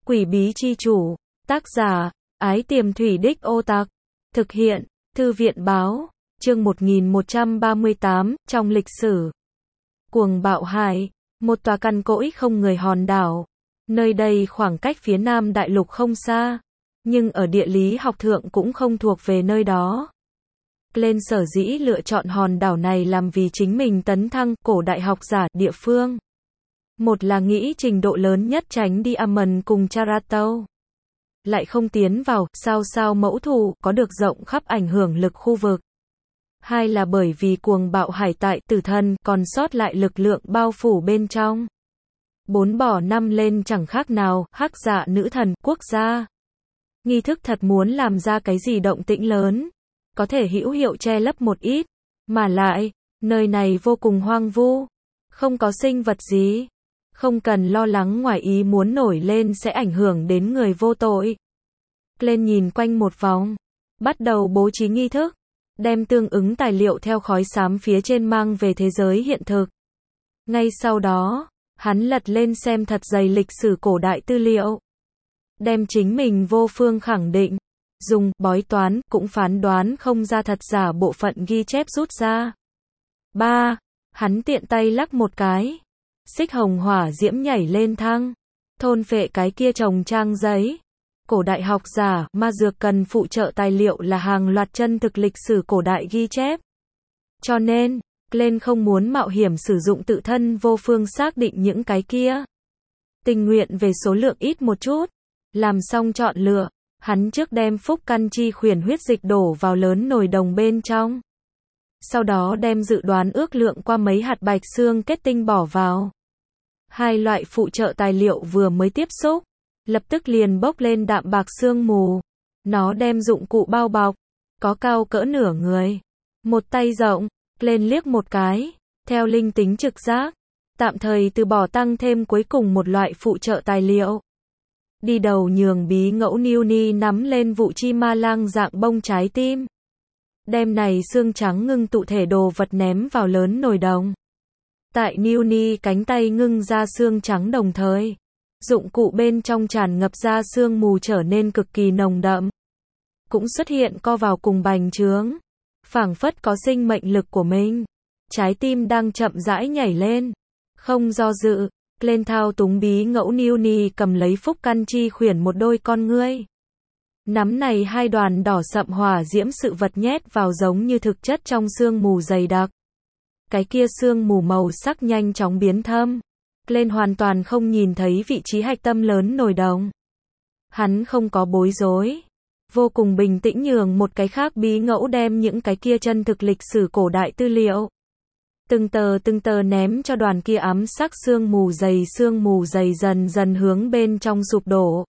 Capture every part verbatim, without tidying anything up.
Quỷ bí chi chủ, tác giả, Ái Tiềm Thủy Đích Ô Tạc, thực hiện, Thư viện báo, chương một nghìn một trăm ba mươi tám, trong lịch sử. Cuồng Bạo Hải, một tòa cằn cỗi không người hòn đảo. Nơi đây khoảng cách phía nam đại lục không xa, nhưng ở địa lý học thượng cũng không thuộc về nơi đó. Glenn sở dĩ lựa chọn hòn đảo này làm vì chính mình tấn thăng cổ đại học giả địa phương. Một là nghĩ trình độ lớn nhất tránh đi Amon cùng Charato. Lại không tiến vào sao sao mẫu thù có được rộng khắp ảnh hưởng lực khu vực. Hai là bởi vì Cuồng Bạo Hải tại tử thần còn sót lại lực lượng bao phủ bên trong. Bốn bỏ năm lên chẳng khác nào hắc dạ nữ thần quốc gia. Nghi thức thật muốn làm ra cái gì động tĩnh lớn, có thể hữu hiệu che lấp một ít, mà lại, nơi này vô cùng hoang vu, không có sinh vật gì, không cần lo lắng ngoài ý muốn nổi lên sẽ ảnh hưởng đến người vô tội. Glenn nhìn quanh một vòng, bắt đầu bố trí nghi thức, đem tương ứng tài liệu theo khói xám phía trên mang về thế giới hiện thực. Ngay sau đó, hắn lật lên xem thật dày lịch sử cổ đại tư liệu, đem chính mình vô phương khẳng định, dùng bói toán cũng phán đoán không ra thật giả bộ phận ghi chép rút ra. ba. Hắn tiện tay lắc một cái, xích hồng hỏa diễm nhảy lên thang, thôn phệ cái kia chồng trang giấy. Cổ đại học giả, ma dược cần phụ trợ tài liệu là hàng loạt chân thực lịch sử cổ đại ghi chép. Cho nên, Glenn không muốn mạo hiểm sử dụng tự thân vô phương xác định những cái kia. Tình nguyện về số lượng ít một chút. Làm xong chọn lựa, hắn trước đem phúc căn chi khuyển huyết dịch đổ vào lớn nồi đồng bên trong. Sau đó đem dự đoán ước lượng qua mấy hạt bạch xương kết tinh bỏ vào. Hai loại phụ trợ tài liệu vừa mới tiếp xúc, lập tức liền bốc lên đạm bạc sương mù. Nó đem dụng cụ bao bọc, có cao cỡ nửa người, một tay rộng, lên liếc một cái, theo linh tính trực giác, tạm thời từ bỏ tăng thêm cuối cùng một loại phụ trợ tài liệu. Đi đầu nhường bí ngẫu Newni nắm lên vụ chi ma lang dạng bông trái tim. Đem này xương trắng ngưng tụ thể đồ vật ném vào lớn nồi đồng. Tại Newni cánh tay ngưng ra xương trắng đồng thời, dụng cụ bên trong tràn ngập ra sương mù trở nên cực kỳ nồng đậm. Cũng xuất hiện co vào cùng bành trướng, phảng phất có sinh mệnh lực của mình. Trái tim đang chậm rãi nhảy lên, không do dự. Lên thao túng bí ngẫu Newni cầm lấy phúc căn chi khuyển một đôi con ngươi. Nắm này hai đoàn đỏ sậm hỏa diễm sự vật nhét vào giống như thực chất trong sương mù dày đặc. Cái kia sương mù màu sắc nhanh chóng biến thâm. Lên hoàn toàn không nhìn thấy vị trí hạch tâm lớn nồi đồng. Hắn không có bối rối. Vô cùng bình tĩnh nhường một cái khác bí ngẫu đem những cái kia chân thực lịch sử cổ đại tư liệu. Từng tờ từng tờ ném cho đoàn kia ám sắc sương mù dày sương mù dày dần dần hướng bên trong sụp đổ.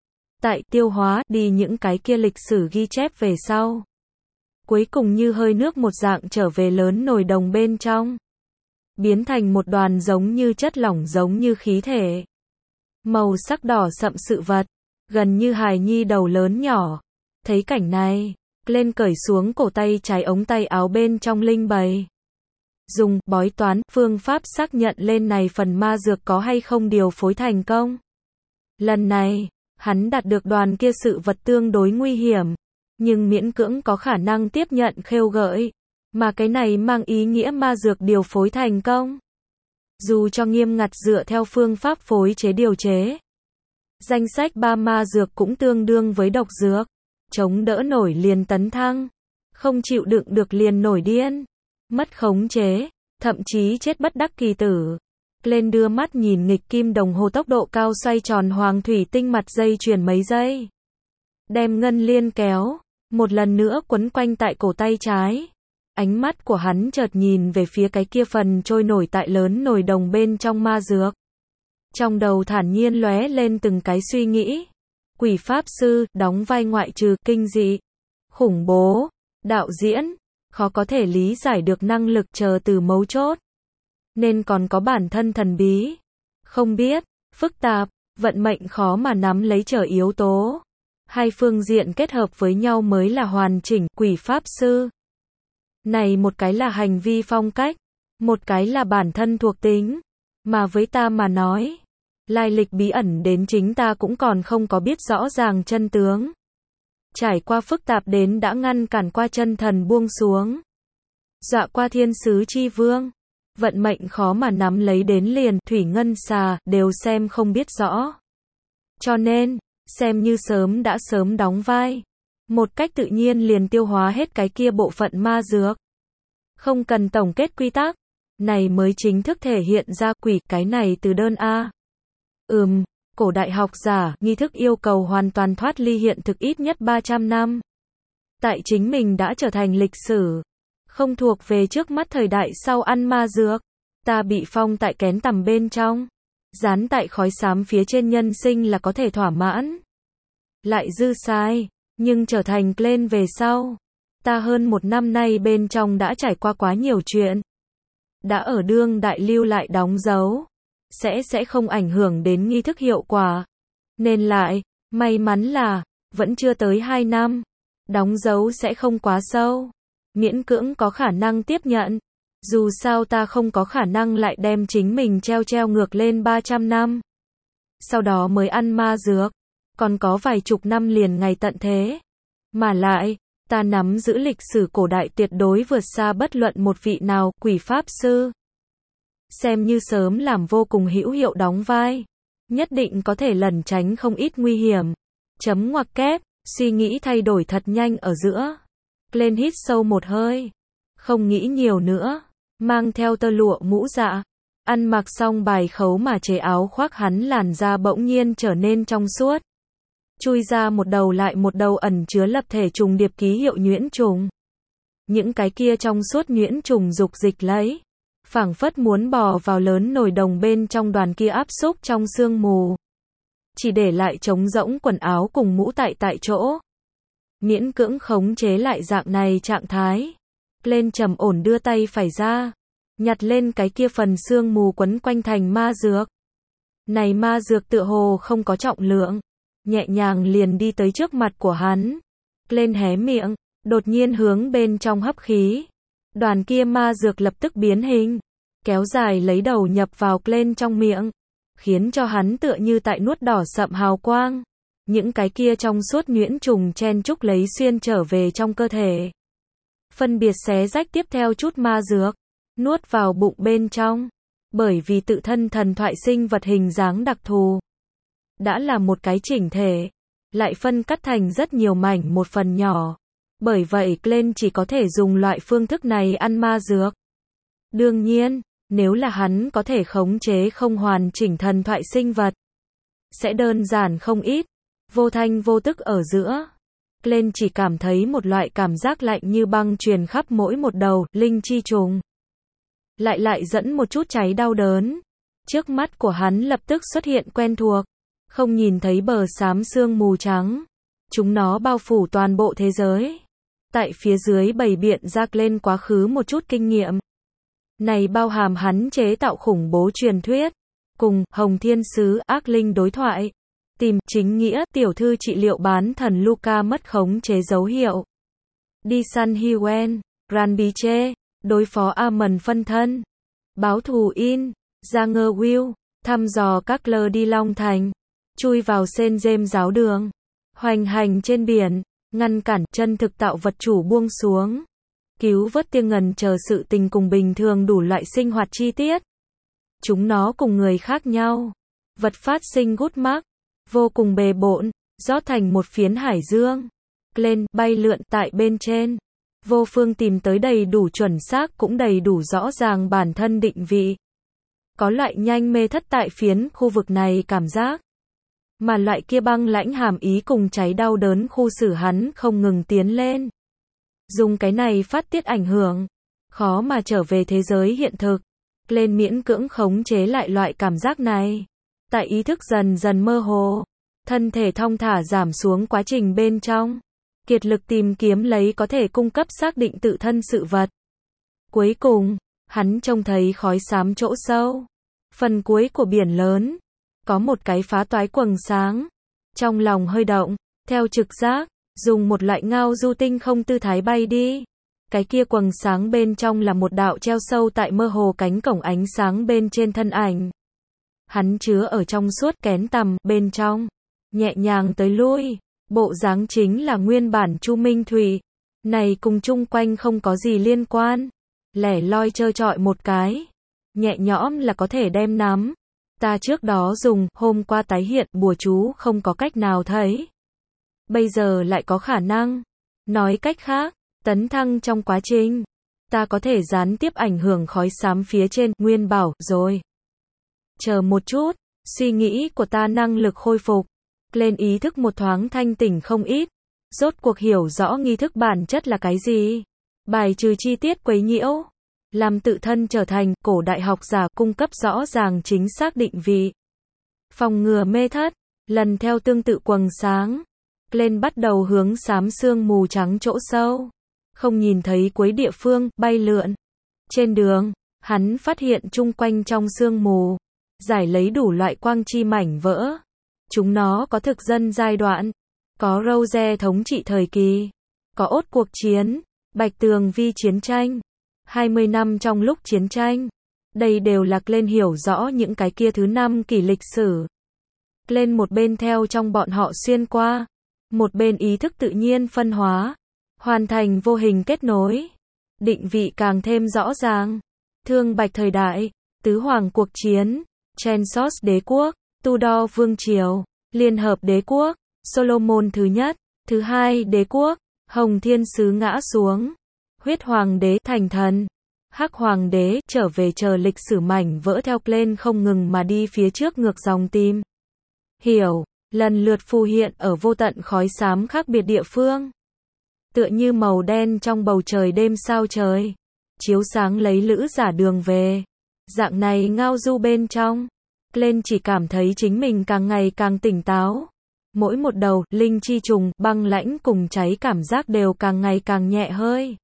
Tại tiêu hóa đi những cái kia lịch sử ghi chép về sau. Cuối cùng như hơi nước một dạng trở về lớn nồi đồng bên trong. Biến thành một đoàn giống như chất lỏng giống như khí thể. Màu sắc đỏ sậm sự vật, gần như hài nhi đầu lớn nhỏ. Thấy cảnh này, lên cởi xuống cổ tay trái ống tay áo bên trong linh bày. Dùng bói toán phương pháp xác nhận lên này phần ma dược có hay không điều phối thành công. Lần này, hắn đạt được đoàn kia sự vật tương đối nguy hiểm, nhưng miễn cưỡng có khả năng tiếp nhận khêu gợi, mà cái này mang ý nghĩa ma dược điều phối thành công. Dù cho nghiêm ngặt dựa theo phương pháp phối chế điều chế, danh sách ba ma dược cũng tương đương với độc dược, chống đỡ nổi liền tấn thăng, không chịu đựng được liền nổi điên. Mất khống chế, thậm chí chết bất đắc kỳ tử. Lên đưa mắt nhìn nghịch kim đồng hồ tốc độ cao xoay tròn hoàng thủy tinh mặt dây chuyền mấy giây. Đem ngân liên kéo, một lần nữa quấn quanh tại cổ tay trái. Ánh mắt của hắn chợt nhìn về phía cái kia phần trôi nổi tại lớn nồi đồng bên trong ma dược. Trong đầu thản nhiên lóe lên từng cái suy nghĩ. Quỷ pháp sư, đóng vai ngoại trừ kinh dị, khủng bố, đạo diễn. Khó có thể lý giải được năng lực chờ từ mấu chốt. Nên còn có bản thân thần bí. Không biết, phức tạp, vận mệnh khó mà nắm lấy trở yếu tố. Hai phương diện kết hợp với nhau mới là hoàn chỉnh quỷ pháp sư. Này một cái là hành vi phong cách, một cái là bản thân thuộc tính. Mà với ta mà nói, lai lịch bí ẩn đến chính ta cũng còn không có biết rõ ràng chân tướng. Trải qua phức tạp đến đã ngăn cản qua chân thần buông xuống. Dọa qua thiên sứ chi vương. Vận mệnh khó mà nắm lấy đến liền, thủy ngân xà, đều xem không biết rõ. Cho nên, xem như sớm đã sớm đóng vai. Một cách tự nhiên liền tiêu hóa hết cái kia bộ phận ma dược. Không cần tổng kết quy tắc. Này mới chính thức thể hiện ra quỷ, cái này từ đơn A. Ừm, cổ đại học giả, nghi thức yêu cầu hoàn toàn thoát ly hiện thực ít nhất ba trăm năm. Tại chính mình đã trở thành lịch sử. Không thuộc về trước mắt thời đại sau ăn ma dược. Ta bị phong tại kén tằm bên trong. Dán tại khói xám phía trên nhân sinh là có thể thỏa mãn. Lại dư sai. Nhưng trở thành Glenn về sau. Ta hơn một năm nay bên trong đã trải qua quá nhiều chuyện. Đã ở đương đại lưu lại đóng dấu. Sẽ sẽ không ảnh hưởng đến nghi thức hiệu quả. Nên lại, may mắn là, vẫn chưa tới hai năm. Đóng dấu sẽ không quá sâu. Miễn cưỡng có khả năng tiếp nhận. Dù sao ta không có khả năng lại đem chính mình treo treo ngược lên ba trăm năm. Sau đó mới ăn ma dược. Còn có vài chục năm liền ngày tận thế. Mà lại, ta nắm giữ lịch sử cổ đại tuyệt đối vượt xa bất luận một vị nào, quỷ pháp sư. Xem như sớm làm vô cùng hữu hiệu đóng vai. Nhất định có thể lẩn tránh không ít nguy hiểm. Chấm ngoặc kép, suy nghĩ thay đổi thật nhanh ở giữa. Glenn hít sâu một hơi. Không nghĩ nhiều nữa. Mang theo tơ lụa mũ dạ. Ăn mặc xong bài khấu mà chế áo khoác hắn làn da bỗng nhiên trở nên trong suốt. Chui ra một đầu lại một đầu ẩn chứa lập thể trùng điệp ký hiệu nhuyễn trùng. Những cái kia trong suốt nhuyễn trùng dục dịch lấy. Phảng phất muốn bò vào lớn nồi đồng bên trong đoàn kia áp xúc trong sương mù. Chỉ để lại trống rỗng quần áo cùng mũ tại tại chỗ. Miễn cưỡng khống chế lại dạng này trạng thái. Lên trầm ổn đưa tay phải ra. Nhặt lên cái kia phần sương mù quấn quanh thành ma dược. Này ma dược tựa hồ không có trọng lượng. Nhẹ nhàng liền đi tới trước mặt của hắn. Lên hé miệng. Đột nhiên hướng bên trong hấp khí. Đoàn kia ma dược lập tức biến hình. Kéo dài lấy đầu nhập vào lên trong miệng. Khiến cho hắn tựa như tại nuốt đỏ sậm hào quang. Những cái kia trong suốt nhuyễn trùng chen chúc lấy xuyên trở về trong cơ thể. Phân biệt xé rách tiếp theo chút ma dược. Nuốt vào bụng bên trong. Bởi vì tự thân thần thoại sinh vật hình dáng đặc thù. Đã là một cái chỉnh thể. Lại phân cắt thành rất nhiều mảnh một phần nhỏ. Bởi vậy Glenn chỉ có thể dùng loại phương thức này ăn ma dược. Đương nhiên, nếu là hắn có thể khống chế không hoàn chỉnh thần thoại sinh vật. Sẽ đơn giản không ít. Vô thanh vô tức ở giữa. Glenn chỉ cảm thấy một loại cảm giác lạnh như băng truyền khắp mỗi một đầu, linh chi trùng. Lại lại dẫn một chút cháy đau đớn. Trước mắt của hắn lập tức xuất hiện quen thuộc. Không nhìn thấy bờ xám sương mù trắng. Chúng nó bao phủ toàn bộ thế giới. Tại phía dưới bày biện ra lên quá khứ một chút kinh nghiệm. Này bao hàm hắn chế tạo khủng bố truyền thuyết. Cùng, Hồng Thiên Sứ, ác linh đối thoại. Tìm, chính nghĩa, tiểu thư trị liệu bán thần Luca mất khống chế dấu hiệu. Đi săn Hewen, Granbiche, đối phó Amon phân thân. Báo thù In, ra ngơ Will, thăm dò các lơ đi Long Thành. Chui vào Sen James giáo đường. Hoành hành trên biển. Ngăn cản chân thực tạo vật chủ buông xuống. Cứu vớt tia ngần chờ sự tình cùng bình thường đủ loại sinh hoạt chi tiết. Chúng nó cùng người khác nhau. Vật phát sinh gút mác. Vô cùng bề bộn. Rót thành một phiến hải dương. Glenn bay lượn tại bên trên. Vô phương tìm tới đầy đủ chuẩn xác cũng đầy đủ rõ ràng bản thân định vị. Có loại nhanh mê thất tại phiến khu vực này cảm giác. Mà loại kia băng lãnh hàm ý cùng cháy đau đớn khu xử hắn không ngừng tiến lên. Dùng cái này phát tiết ảnh hưởng. Khó mà trở về thế giới hiện thực. Lên miễn cưỡng khống chế lại loại cảm giác này. Tại ý thức dần dần mơ hồ. Thân thể thong thả giảm xuống quá trình bên trong. Kiệt lực tìm kiếm lấy có thể cung cấp xác định tự thân sự vật. Cuối cùng, hắn trông thấy khói xám chỗ sâu. Phần cuối của biển lớn. Có một cái phá toái quầng sáng. Trong lòng hơi động, theo trực giác, dùng một loại ngao du tinh không tư thái bay đi. Cái kia quầng sáng bên trong là một đạo treo sâu tại mơ hồ cánh cổng ánh sáng bên trên thân ảnh. Hắn chứa ở trong suốt kén tằm, bên trong, nhẹ nhàng tới lui, bộ dáng chính là nguyên bản Chu Minh Thủy. Này cùng chung quanh không có gì liên quan, lẻ loi trơ trọi một cái, nhẹ nhõm là có thể đem nắm. Ta trước đó dùng, hôm qua tái hiện bùa chú không có cách nào thấy. Bây giờ lại có khả năng. Nói cách khác, tấn thăng trong quá trình, ta có thể gián tiếp ảnh hưởng khói xám phía trên, Nguyên bảo, rồi. Chờ một chút, suy nghĩ của ta năng lực khôi phục, lên ý thức một thoáng thanh tỉnh không ít, rốt cuộc hiểu rõ nghi thức bản chất là cái gì, bài trừ chi tiết quấy nhiễu, làm tự thân trở thành cổ đại học giả cung cấp rõ ràng chính xác định vị, phòng ngừa mê thất, lần theo tương tự quầng sáng, lên bắt đầu hướng xám sương mù trắng chỗ sâu, không nhìn thấy cuối địa phương, bay lượn. Trên đường, hắn phát hiện chung quanh trong sương mù, giải lấy đủ loại quang chi mảnh vỡ. Chúng nó có thực dân giai đoạn, có Rose thống trị thời kỳ, có ốt cuộc chiến, Bạch Tường Vi chiến tranh, hai mươi năm trong lúc chiến tranh. Đây đều là lên hiểu rõ những cái kia thứ năm kỳ lịch sử. Lên một bên theo trong bọn họ xuyên qua, một bên ý thức tự nhiên phân hóa, hoàn thành vô hình kết nối, định vị càng thêm rõ ràng. Thương Bạch thời đại, tứ hoàng cuộc chiến, Censos đế quốc, Tudor vương triều, Liên hợp đế quốc, Solomon thứ nhất, thứ hai đế quốc, Hồng Thiên sứ ngã xuống, Huyết hoàng đế thành thần, Hắc hoàng đế trở về, chờ lịch sử mảnh vỡ theo lên không ngừng mà đi phía trước ngược dòng tìm hiểu, lần lượt phù hiện ở vô tận khói xám khác biệt địa phương. Tựa như màu đen trong bầu trời đêm sao trời, chiếu sáng lấy lữ giả đường về. Dạng này ngao du bên trong, lên chỉ cảm thấy chính mình càng ngày càng tỉnh táo. Mỗi một đầu, linh chi trùng, băng lãnh cùng cháy cảm giác đều càng ngày càng nhẹ hơi.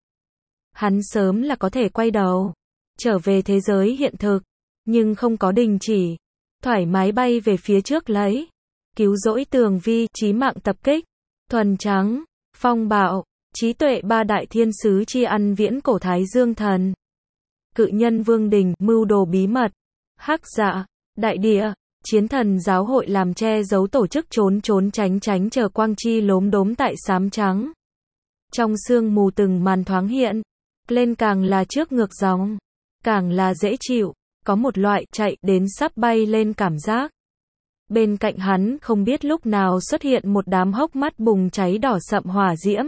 Hắn sớm là có thể quay đầu, trở về thế giới hiện thực, nhưng không có đình chỉ, thoải mái bay về phía trước lấy, cứu rỗi Tường Vi, chí mạng tập kích, thuần trắng, phong bạo, trí tuệ ba đại thiên sứ chi ăn viễn cổ Thái Dương thần, cự nhân Vương Đình, mưu đồ bí mật, hắc dạ, đại địa, chiến thần giáo hội làm che giấu tổ chức trốn trốn tránh tránh chờ quang chi lốm đốm tại xám trắng. Trong sương mù từng màn thoáng hiện, lên càng là trước ngược dòng, càng là dễ chịu, có một loại chạy đến sắp bay lên cảm giác. Bên cạnh hắn không biết lúc nào xuất hiện một đám hốc mắt bùng cháy đỏ sậm hỏa diễm.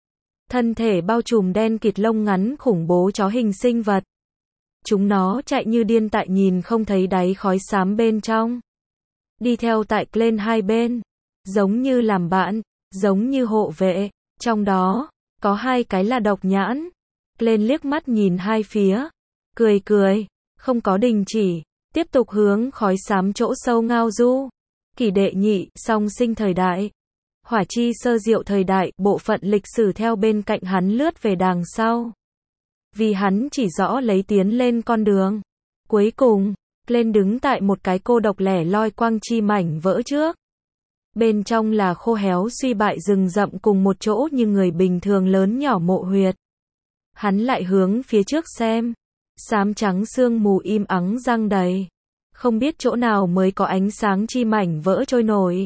Thân thể bao trùm đen kịt lông ngắn khủng bố chó hình sinh vật. Chúng nó chạy như điên tại nhìn không thấy đáy khói xám bên trong. Đi theo tại lên hai bên, giống như làm bạn, giống như hộ vệ, trong đó, có hai cái là độc nhãn. Lên liếc mắt nhìn hai phía, cười cười, không có đình chỉ, tiếp tục hướng khói xám chỗ sâu ngao du. Kỷ đệ nhị, song sinh thời đại, hỏa chi sơ diệu thời đại, bộ phận lịch sử theo bên cạnh hắn lướt về đằng sau. Vì hắn chỉ rõ lấy tiến lên con đường. Cuối cùng, lên đứng tại một cái cô độc lẻ loi quang chi mảnh vỡ trước. Bên trong là khô héo suy bại rừng rậm cùng một chỗ như người bình thường lớn nhỏ mộ huyệt. Hắn lại hướng phía trước xem. Xám trắng sương mù im ắng răng đầy. Không biết chỗ nào mới có ánh sáng chi mảnh vỡ trôi nổi.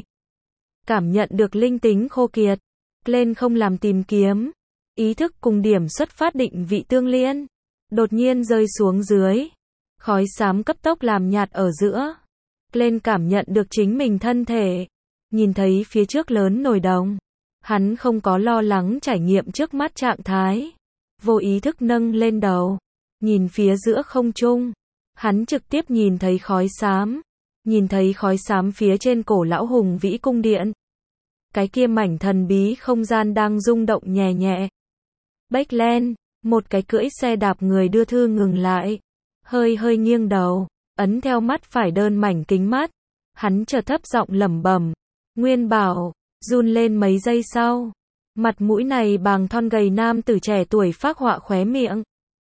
Cảm nhận được linh tính khô kiệt. Lên không làm tìm kiếm. Ý thức cùng điểm xuất phát định vị tương liên. Đột nhiên rơi xuống dưới. Khói xám cấp tốc làm nhạt ở giữa. Lên cảm nhận được chính mình thân thể. Nhìn thấy phía trước lớn nồi đồng. Hắn không có lo lắng trải nghiệm trước mắt trạng thái. Vô ý thức nâng lên đầu. Nhìn phía giữa không trung. Hắn trực tiếp nhìn thấy khói xám. Nhìn thấy khói xám phía trên cổ lão hùng vĩ cung điện. Cái kia mảnh thần bí không gian đang rung động nhẹ nhẹ. Bách Len, một cái cưỡi xe đạp người đưa thư ngừng lại. Hơi hơi nghiêng đầu, ấn theo mắt phải đơn mảnh kính mắt. Hắn chợt thấp giọng lẩm bẩm. Nguyên bảo, run lên mấy giây sau. Mặt mũi này bàng thon gầy nam tử trẻ tuổi phác họa khóe miệng.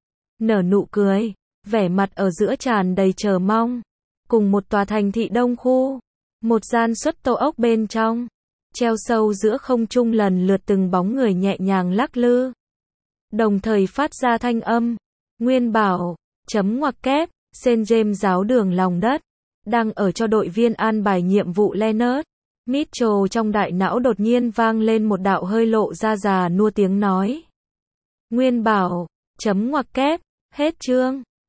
Nở nụ cười, vẻ mặt ở giữa tràn đầy chờ mong. Cùng một tòa thành thị đông khu. Một gian xuất tô ốc bên trong. Treo sâu giữa không trung lần lượt từng bóng người nhẹ nhàng lắc lư. Đồng thời phát ra thanh âm. Nguyên bảo, chấm ngoặc kép, Saint James giáo đường lòng đất. đang ở cho đội viên an bài nhiệm vụ Leonard. Mitchell trong đại não đột nhiên vang lên một đạo hơi lộ ra già nua tiếng nói. Nguyên bảo, chấm ngoặc kép, hết chương.